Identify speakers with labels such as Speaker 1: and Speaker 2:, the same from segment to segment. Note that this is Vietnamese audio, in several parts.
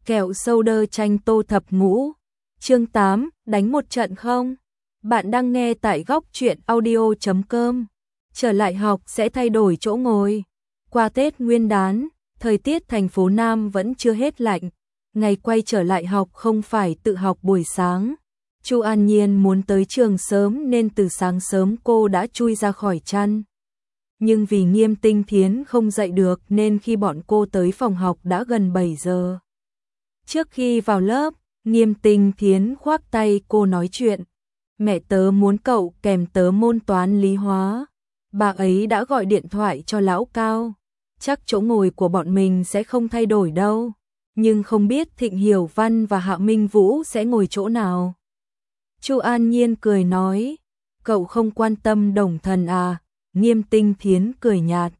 Speaker 1: Kẹo sâu đơ tranh tô thập ngũ. Chương 8, đánh một trận không? Bạn đang nghe tại góc truyện audio.com. Trở lại học sẽ thay đổi chỗ ngồi. Qua Tết Nguyên đán, thời tiết thành phố Nam vẫn chưa hết lạnh. Ngày quay trở lại học không phải tự học buổi sáng. Chu An Nhiên muốn tới trường sớm nên từ sáng sớm cô đã chui ra khỏi chăn. Nhưng vì Nghiêm Tinh Thiến không dậy được nên khi bọn cô tới phòng học đã gần 7 giờ. Trước khi vào lớp, Nghiêm Tinh Thiến khoác tay cô nói chuyện. Mẹ tớ muốn cậu kèm tớ môn toán lý hóa. Bà ấy đã gọi điện thoại cho Lão Cao. Chắc chỗ ngồi của bọn mình sẽ không thay đổi đâu. Nhưng không biết Thịnh Hiểu Văn và Hạ Minh Vũ sẽ ngồi chỗ nào. Chu An Nhiên cười nói, cậu không quan tâm Đồng Thần à? Nghiêm Tinh Thiến cười nhạt.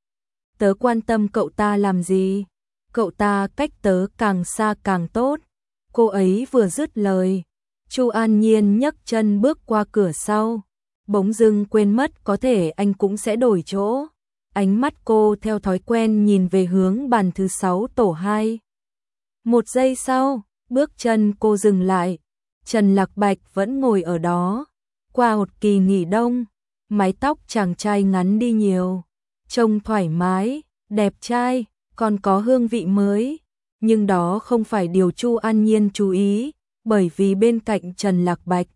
Speaker 1: Tớ quan tâm cậu ta làm gì? Cậu ta cách tớ càng xa càng tốt. Cô ấy vừa dứt lời, Chu An Nhiên nhấc chân bước qua cửa sau. Bỗng dưng quên mất có thể anh cũng sẽ đổi chỗ. Ánh mắt cô theo thói quen nhìn về hướng bàn thứ 6 tổ 2. Một giây sau, bước chân cô dừng lại. Trần Lạc Bạch vẫn ngồi ở đó. Qua một kỳ nghỉ đông, mái tóc chàng trai ngắn đi nhiều. Trông thoải mái, đẹp trai, còn có hương vị mới. Nhưng đó không phải điều Chu An Nhiên chú ý, bởi vì bên cạnh Trần Lạc Bạch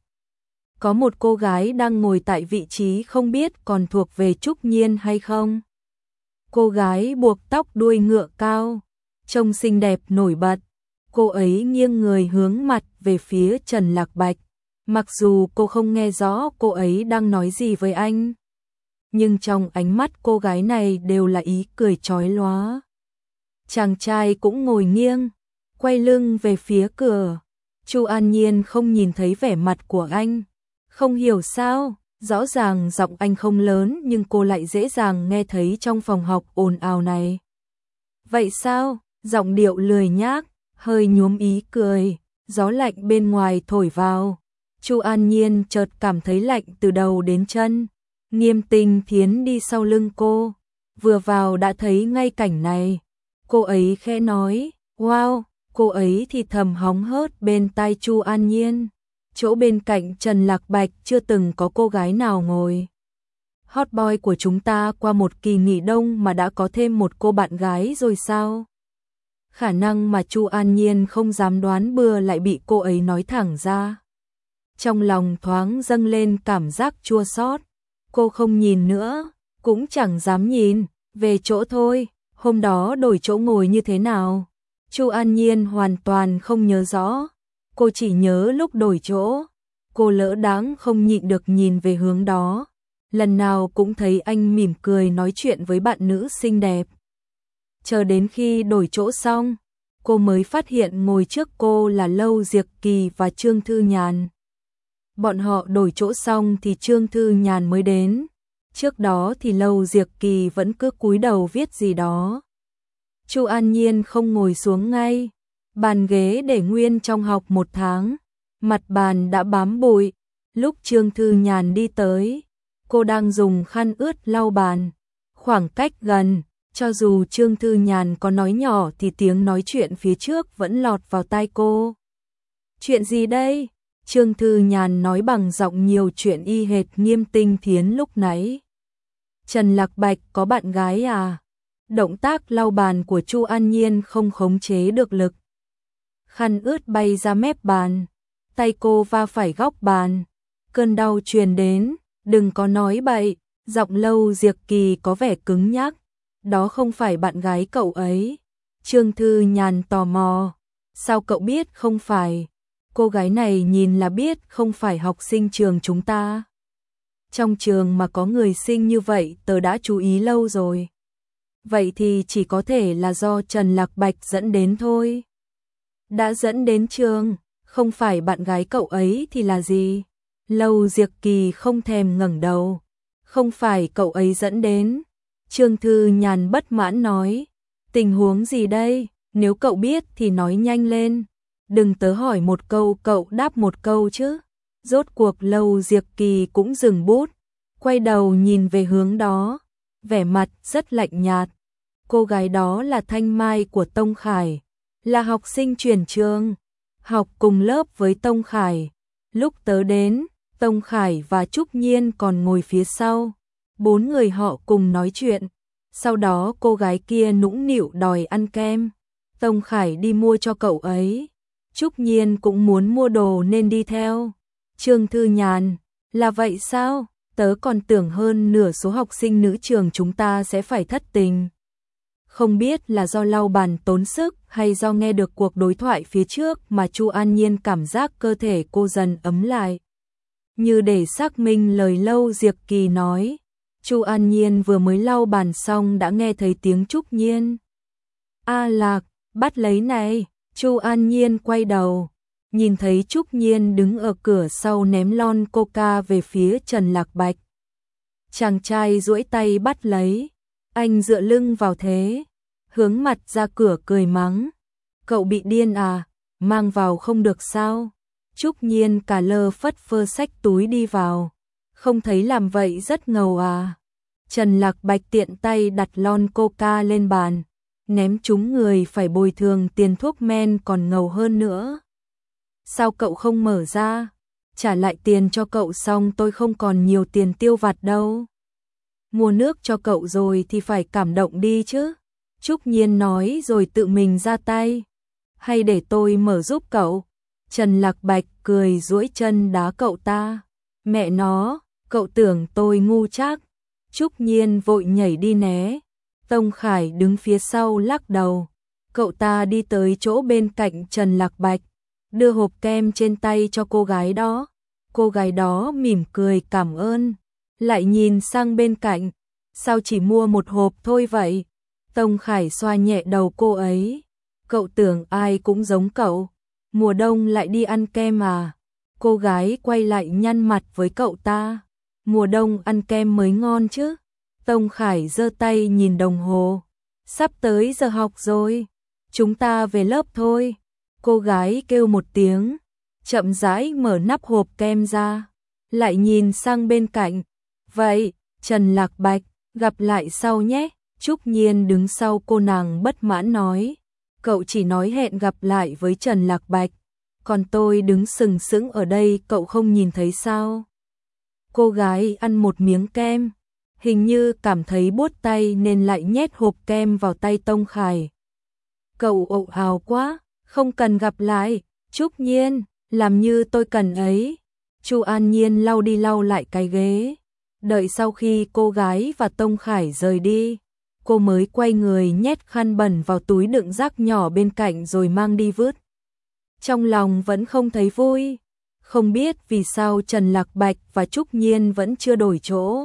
Speaker 1: có một cô gái đang ngồi tại vị trí không biết còn thuộc về Trúc Nhiên hay không. Cô gái buộc tóc đuôi ngựa cao, trông xinh đẹp nổi bật. Cô ấy nghiêng người hướng mặt về phía Trần Lạc Bạch. Mặc dù cô không nghe rõ cô ấy đang nói gì với anh, nhưng trong ánh mắt cô gái này đều là ý cười chói lóa. Chàng trai cũng ngồi nghiêng, quay lưng về phía cửa. Chu An Nhiên không nhìn thấy vẻ mặt của anh. Không hiểu sao, rõ ràng giọng anh không lớn nhưng cô lại dễ dàng nghe thấy trong phòng học ồn ào này. Vậy sao? Giọng điệu lười nhác, hơi nhuốm ý cười, gió lạnh bên ngoài thổi vào. Chu An Nhiên chợt cảm thấy lạnh từ đầu đến chân. Nghiêm Tinh Thiến đi sau lưng cô, vừa vào đã thấy ngay cảnh này. Cô ấy khẽ nói, wow, cô ấy thì thầm hóng hớt bên tai Chu An Nhiên. Chỗ bên cạnh Trần Lạc Bạch chưa từng có cô gái nào ngồi. Hot boy của chúng ta qua một kỳ nghỉ đông mà đã có thêm một cô bạn gái rồi sao? Khả năng mà Chu An Nhiên không dám đoán bừa lại bị cô ấy nói thẳng ra. Trong lòng thoáng dâng lên cảm giác chua xót. Cô không nhìn nữa, cũng chẳng dám nhìn, về chỗ thôi. Hôm đó đổi chỗ ngồi như thế nào? Chu An Nhiên hoàn toàn không nhớ rõ. Cô chỉ nhớ lúc đổi chỗ, cô lỡ đáng không nhịn được nhìn về hướng đó. Lần nào cũng thấy anh mỉm cười nói chuyện với bạn nữ xinh đẹp. Chờ đến khi đổi chỗ xong, cô mới phát hiện ngồi trước cô là Lâu Diệc Kỳ và Trương Thư Nhàn. Bọn họ đổi chỗ xong thì Trương Thư Nhàn mới đến. Trước đó thì Lâu Diệc Kỳ vẫn cứ cúi đầu viết gì đó. Chu An Nhiên không ngồi xuống ngay. Bàn ghế để nguyên trong học 1 tháng. Mặt bàn đã bám bụi. Lúc Trương Thư Nhàn đi tới, cô đang dùng khăn ướt lau bàn. Khoảng cách gần, cho dù Trương Thư Nhàn có nói nhỏ thì tiếng nói chuyện phía trước vẫn lọt vào tai cô. Chuyện gì đây? Trương Thư Nhàn nói bằng giọng nhiều chuyện y hệt Nghiêm Tinh Thiến lúc nãy. Trần Lạc Bạch có bạn gái à? Động tác lau bàn của Chu An Nhiên không khống chế được lực. Khăn ướt bay ra mép bàn. Tay cô va phải góc bàn. Cơn đau truyền đến. Đừng có nói bậy. Giọng Lâu Diệc Kỳ có vẻ cứng nhắc. Đó không phải bạn gái cậu ấy. Trương Thư Nhàn tò mò. Sao cậu biết không phải? Cô gái này nhìn là biết không phải học sinh trường chúng ta. Trong trường mà có người xinh như vậy tớ đã chú ý lâu rồi. Vậy thì chỉ có thể là do Trần Lạc Bạch dẫn đến thôi. Đã dẫn đến trường, không phải bạn gái cậu ấy thì là gì? Lâu Diệc Kỳ không thèm ngẩng đầu. Không phải cậu ấy dẫn đến. Trương Thư Nhàn bất mãn nói. Tình huống gì đây? Nếu cậu biết thì nói nhanh lên. Đừng tớ hỏi một câu cậu đáp một câu chứ. Rốt cuộc Lâu Diệc Kỳ cũng dừng bút. Quay đầu nhìn về hướng đó. Vẻ mặt rất lạnh nhạt. Cô gái đó là Thanh Mai của Tông Khải. là học sinh chuyển trường, học cùng lớp với Tông Khải. Lúc tớ đến, Tông Khải và Trúc Nhiên còn ngồi phía sau. 4 người họ cùng nói chuyện. Sau đó cô gái kia nũng nịu đòi ăn kem. Tông Khải đi mua cho cậu ấy. Trúc Nhiên cũng muốn mua đồ nên đi theo. Trương Thư Nhàn, là vậy sao? Tớ còn tưởng hơn nửa số học sinh nữ trường chúng ta sẽ phải thất tình. Không biết là do lau bàn tốn sức hay do nghe được cuộc đối thoại phía trước mà Chu An Nhiên cảm giác cơ thể cô dần ấm lại. Như để xác minh lời Lâu Diệp Kỳ nói, Chu An Nhiên vừa mới lau bàn xong đã nghe thấy tiếng Trúc Nhiên. A Lạc, bắt lấy này. Chu An Nhiên quay đầu, nhìn thấy Trúc Nhiên đứng ở cửa sau ném lon coca về phía Trần Lạc Bạch. Chàng trai duỗi tay bắt lấy, anh dựa lưng vào thế, hướng mặt ra cửa cười mắng. Cậu bị điên à, mang vào không được sao? Trúc Nhiên cả lơ phất phơ xách túi đi vào, không thấy làm vậy rất ngầu à? Trần Lạc Bạch tiện tay đặt lon coca lên bàn, ném trúng người phải bồi thường tiền thuốc men còn ngầu hơn nữa. Sao cậu không mở ra? Trả lại tiền cho cậu xong tôi không còn nhiều tiền tiêu vặt đâu. Mua nước cho cậu rồi thì phải cảm động đi chứ. Trúc Nhiên nói rồi tự mình ra tay. Hay để tôi mở giúp cậu? Trần Lạc Bạch cười duỗi chân đá cậu ta. Mẹ nó, cậu tưởng tôi ngu chắc. Trúc Nhiên vội nhảy đi né. Tông Khải đứng phía sau lắc đầu. Cậu ta đi tới chỗ bên cạnh Trần Lạc Bạch, đưa hộp kem trên tay cho cô gái đó. Cô gái đó mỉm cười cảm ơn, lại nhìn sang bên cạnh. Sao chỉ mua một hộp thôi vậy? Tông Khải xoa nhẹ đầu cô ấy. Cậu tưởng ai cũng giống cậu, mùa đông lại đi ăn kem à? Cô gái quay lại nhăn mặt với cậu ta. Mùa đông ăn kem mới ngon chứ. Tông Khải giơ tay nhìn đồng hồ. Sắp tới giờ học rồi, chúng ta về lớp thôi. Cô gái kêu một tiếng, chậm rãi mở nắp hộp kem ra, lại nhìn sang bên cạnh. Vậy, Trần Lạc Bạch, gặp lại sau nhé. Trúc Nhiên đứng sau cô nàng bất mãn nói. Cậu chỉ nói hẹn gặp lại với Trần Lạc Bạch, còn tôi đứng sừng sững ở đây cậu không nhìn thấy sao? Cô gái ăn một miếng kem, hình như cảm thấy buốt tay nên lại nhét hộp kem vào tay Tông Khải. Cậu ồn ào quá, không cần gặp lại. Trúc Nhiên, làm như tôi cần ấy. Chu An Nhiên lau đi lau lại cái ghế. Đợi sau khi cô gái và Tông Khải rời đi, cô mới quay người nhét khăn bẩn vào túi đựng rác nhỏ bên cạnh rồi mang đi vứt. Trong lòng vẫn không thấy vui. Không biết vì sao Trần Lạc Bạch và Trúc Nhiên vẫn chưa đổi chỗ.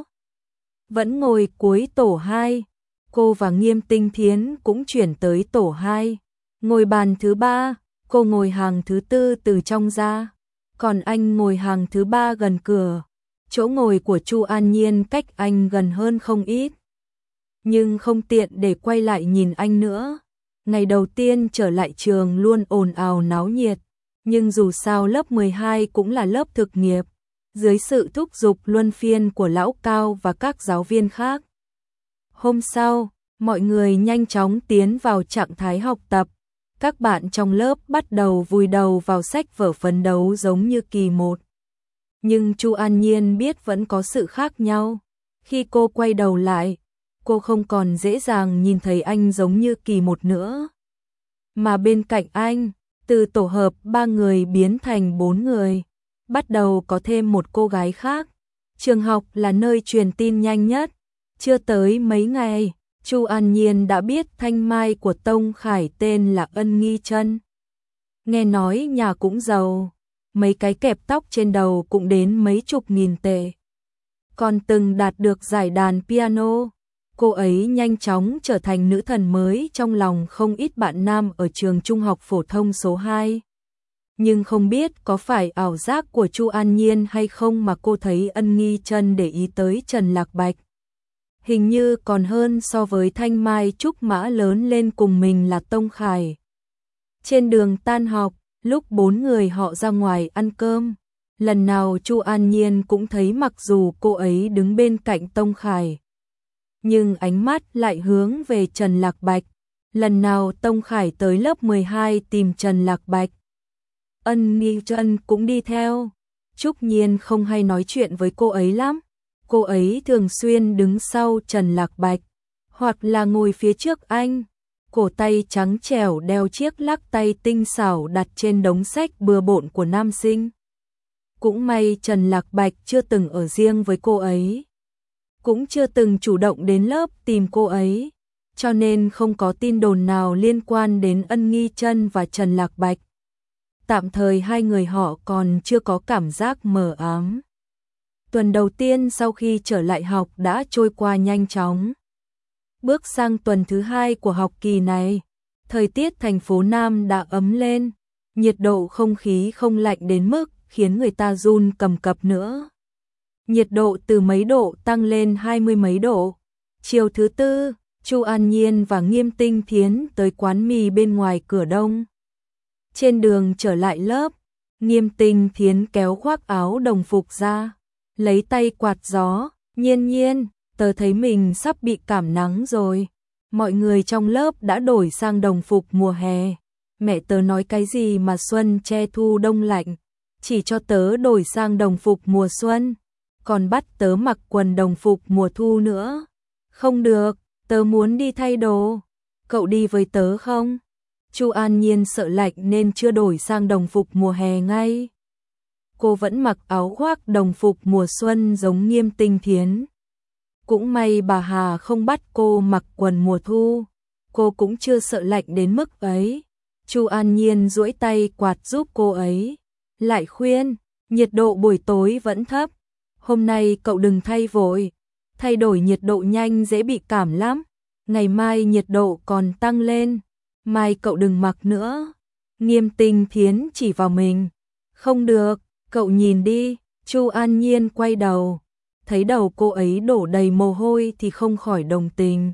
Speaker 1: Vẫn ngồi cuối tổ 2. Cô và Nghiêm Tinh Thiến cũng chuyển tới tổ 2. Ngồi bàn thứ 3, cô ngồi hàng thứ 4 từ trong ra. Còn anh ngồi hàng thứ 3 gần cửa. Chỗ ngồi của Chu An Nhiên cách anh gần hơn không ít. Nhưng không tiện để quay lại nhìn anh nữa. Ngày đầu tiên trở lại trường luôn ồn ào náo nhiệt. Nhưng dù sao lớp 12 cũng là lớp thực nghiệp. Dưới sự thúc giục luân phiên của Lão Cao và các giáo viên khác. Hôm sau, mọi người nhanh chóng tiến vào trạng thái học tập. Các bạn trong lớp bắt đầu vùi đầu vào sách vở phấn đấu giống như kỳ 1. Nhưng Chu An Nhiên biết vẫn có sự khác nhau. Khi cô quay đầu lại, cô không còn dễ dàng nhìn thấy anh giống như kỳ 1 nữa. Mà bên cạnh anh, từ tổ hợp 3 người biến thành 4 người. Bắt đầu có thêm một cô gái khác. Trường học là nơi truyền tin nhanh nhất. Chưa tới mấy ngày, Chu An Nhiên đã biết thanh mai của Tông Khải tên là Ân Nghi Trân. Nghe nói nhà cũng giàu, mấy cái kẹp tóc trên đầu cũng đến mấy chục nghìn tệ. Còn từng đạt được giải đàn piano. Cô ấy nhanh chóng trở thành nữ thần mới trong lòng không ít bạn nam ở trường trung học phổ thông số 2. Nhưng không biết có phải ảo giác của Chu An Nhiên hay không mà cô thấy Ân Nghi Trân để ý tới Trần Lạc Bạch. Hình như còn hơn so với thanh mai trúc mã lớn lên cùng mình là Tông Khải. Trên đường tan học, lúc 4 người họ ra ngoài ăn cơm, lần nào Chu An Nhiên cũng thấy mặc dù cô ấy đứng bên cạnh Tông Khải, nhưng ánh mắt lại hướng về Trần Lạc Bạch. Lần nào Tông Khải tới lớp 12 tìm Trần Lạc Bạch, Ân Nghi Trân cũng đi theo. Trúc Nhiên không hay nói chuyện với cô ấy lắm. Cô ấy thường xuyên đứng sau Trần Lạc Bạch, hoặc là ngồi phía trước anh. Cổ tay trắng trẻo đeo chiếc lắc tay tinh xảo đặt trên đống sách bừa bộn của nam sinh. Cũng may Trần Lạc Bạch chưa từng ở riêng với cô ấy, cũng chưa từng chủ động đến lớp tìm cô ấy, cho nên không có tin đồn nào liên quan đến Ân Nghi Trân và Trần Lạc Bạch. Tạm thời hai người họ còn chưa có cảm giác mờ ám. Tuần đầu tiên sau khi trở lại học đã trôi qua nhanh chóng. Bước sang tuần thứ 2 của học kỳ này, thời tiết thành phố Nam đã ấm lên, nhiệt độ không khí không lạnh đến mức khiến người ta run cầm cập nữa. Nhiệt độ từ mấy độ tăng lên 20 mấy độ. Chiều thứ tư, Chu An Nhiên và Nghiêm Tinh Thiến tới quán mì bên ngoài cửa đông. Trên đường trở lại lớp, Nghiêm Tinh Thiến kéo khoác áo đồng phục ra, lấy tay quạt gió. Nhiên Nhiên, tớ thấy mình sắp bị cảm nắng rồi. Mọi người trong lớp đã đổi sang đồng phục mùa hè. Mẹ tớ nói cái gì mà xuân che thu đông lạnh, chỉ cho tớ đổi sang đồng phục mùa xuân, còn bắt tớ mặc quần đồng phục mùa thu nữa. Không được, tớ muốn đi thay đồ. Cậu đi với tớ không? Chu An Nhiên sợ lạnh nên chưa đổi sang đồng phục mùa hè ngay. Cô vẫn mặc áo khoác đồng phục mùa xuân giống Nghiêm Tinh Thiến. Cũng may bà Hà không bắt cô mặc quần mùa thu. Cô cũng chưa sợ lạnh đến mức ấy. Chu An Nhiên duỗi tay quạt giúp cô ấy, lại khuyên, nhiệt độ buổi tối vẫn thấp. Hôm nay cậu đừng thay vội, thay đổi nhiệt độ nhanh dễ bị cảm lắm. Ngày mai nhiệt độ còn tăng lên, mai cậu đừng mặc nữa. Nghiêm Tinh Thiến chỉ vào mình. Không được, cậu nhìn đi. Chu An Nhiên quay đầu, thấy đầu cô ấy đổ đầy mồ hôi thì không khỏi đồng tình.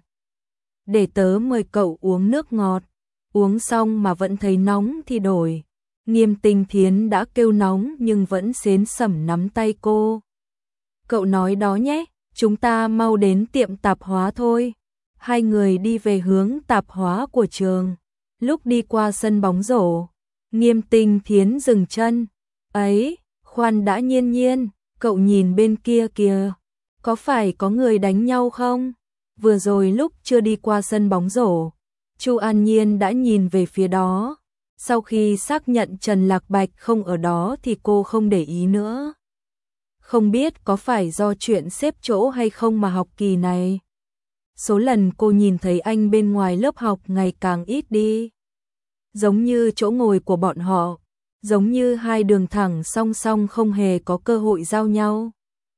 Speaker 1: Để tớ mời cậu uống nước ngọt. Uống xong mà vẫn thấy nóng thì đổi. Nghiêm Tinh Thiến đã kêu nóng nhưng vẫn xến sẩm nắm tay cô. Cậu nói đó nhé, chúng ta mau đến tiệm tạp hóa thôi. Hai người đi về hướng tạp hóa của trường. Lúc đi qua sân bóng rổ, Nghiêm Tinh Thiến dừng chân. Ấy, khoan đã. Nhiên Nhiên, cậu nhìn bên kia kìa, có phải có người đánh nhau không? Vừa rồi lúc chưa đi qua sân bóng rổ, Chu An Nhiên đã nhìn về phía đó. Sau khi xác nhận Trần Lạc Bạch không ở đó thì cô không để ý nữa. Không biết có phải do chuyện xếp chỗ hay không mà học kỳ này, số lần cô nhìn thấy anh bên ngoài lớp học ngày càng ít đi. Giống như chỗ ngồi của bọn họ, giống như hai đường thẳng song song không hề có cơ hội giao nhau.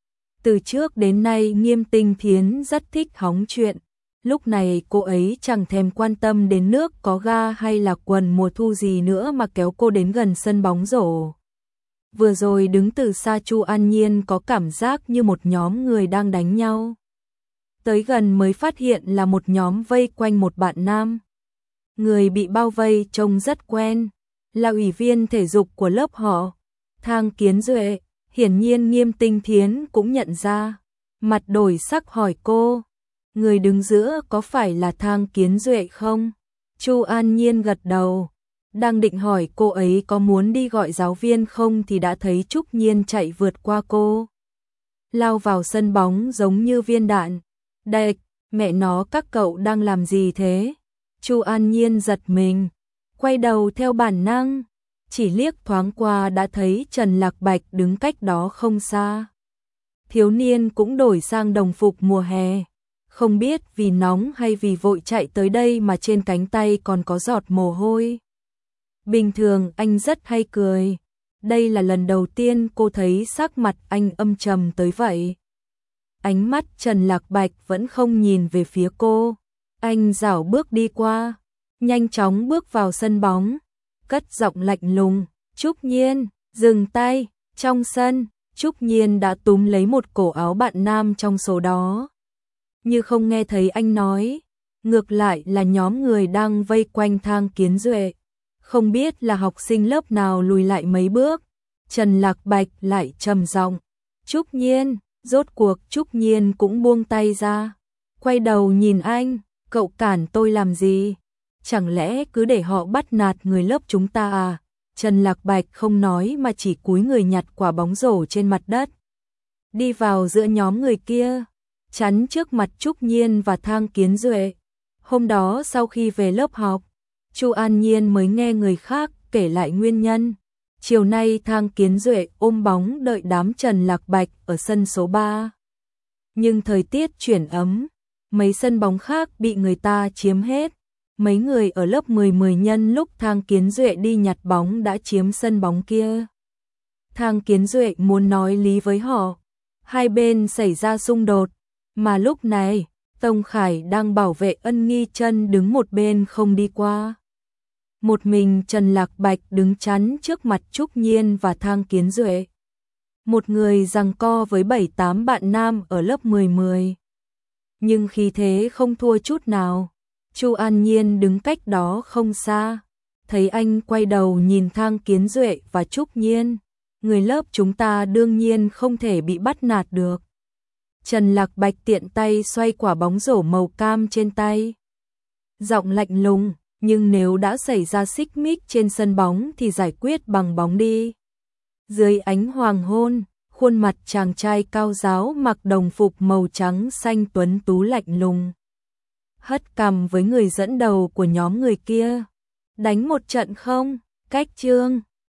Speaker 1: Từ trước đến nay Nghiêm Tinh Thiến rất thích hóng chuyện. Lúc này cô ấy chẳng thèm quan tâm đến nước có ga hay là quần mùa thu gì nữa mà kéo cô đến gần sân bóng rổ. Vừa rồi đứng từ xa Chu An Nhiên có cảm giác như một nhóm người đang đánh nhau. Tới gần mới phát hiện là một nhóm vây quanh một bạn nam. Người bị bao vây trông rất quen, là ủy viên thể dục của lớp họ, Thang Kiến Duệ. Hiển nhiên Nghiêm Tinh Thiến cũng nhận ra, mặt đổi sắc hỏi cô, người đứng giữa có phải là Thang Kiến Duệ không? Chu An Nhiên gật đầu, đang định hỏi cô ấy có muốn đi gọi giáo viên không thì đã thấy Trúc Nhiên chạy vượt qua cô, lao vào sân bóng giống như viên đạn. Đệch, mẹ nó các cậu đang làm gì thế? Chu An Nhiên giật mình, quay đầu theo bản năng, chỉ liếc thoáng qua đã thấy Trần Lạc Bạch đứng cách đó không xa. Thiếu niên cũng đổi sang đồng phục mùa hè, không biết vì nóng hay vì vội chạy tới đây mà trên cánh tay còn có giọt mồ hôi. Bình thường anh rất hay cười, đây là lần đầu tiên cô thấy sắc mặt anh âm trầm tới vậy. Ánh mắt Trần Lạc Bạch vẫn không nhìn về phía cô, anh rảo bước đi qua, nhanh chóng bước vào sân bóng, cất giọng lạnh lùng, Trúc Nhiên, dừng tay. Trong sân, Trúc Nhiên đã túm lấy một cổ áo bạn nam trong số đó, như không nghe thấy anh nói. Ngược lại là nhóm người đang vây quanh Thang Kiến Duệ, không biết là học sinh lớp nào lùi lại mấy bước. Trần Lạc Bạch lại trầm giọng, Trúc Nhiên. Rốt cuộc Trúc Nhiên cũng buông tay ra, quay đầu nhìn anh, cậu cản tôi làm gì? chẳng lẽ cứ để họ bắt nạt người lớp chúng ta à? Trần Lạc Bạch không nói mà chỉ cúi người nhặt quả bóng rổ trên mặt đất. Đi vào giữa nhóm người kia, chắn trước mặt Trúc Nhiên và Thang Kiến Duệ. Hôm đó sau khi về lớp học, Chu An Nhiên mới nghe người khác kể lại nguyên nhân. Chiều nay Thang Kiến Duệ ôm bóng đợi đám Trần Lạc Bạch ở sân số 3. Nhưng thời tiết chuyển ấm, mấy sân bóng khác bị người ta chiếm hết. Mấy người ở lớp 10 nhân lúc Thang Kiến Duệ đi nhặt bóng đã chiếm sân bóng kia. Thang Kiến Duệ muốn nói lý với họ. Hai bên xảy ra xung đột, mà lúc này, Tông Khải đang bảo vệ Ân Nghi Chân đứng một bên không đi qua. Một mình Trần Lạc Bạch đứng chắn trước mặt Trúc Nhiên và Thang Kiến Duệ. Một người giằng co với 7-8 bạn nam ở lớp 10. Nhưng khí thế không thua chút nào. Chu An Nhiên đứng cách đó không xa. Thấy anh quay đầu nhìn Thang Kiến Duệ và Trúc Nhiên. Người lớp chúng ta đương nhiên không thể bị bắt nạt được. Trần Lạc Bạch tiện tay xoay quả bóng rổ màu cam trên tay. Giọng lạnh lùng, nhưng nếu đã xảy ra xích mích trên sân bóng thì giải quyết bằng bóng đi. Dưới ánh hoàng hôn, khuôn mặt chàng trai cao ráo mặc đồng phục màu trắng xanh tuấn tú lạnh lùng. Hất cằm với người dẫn đầu của nhóm người kia. Đánh một trận không? Cách chương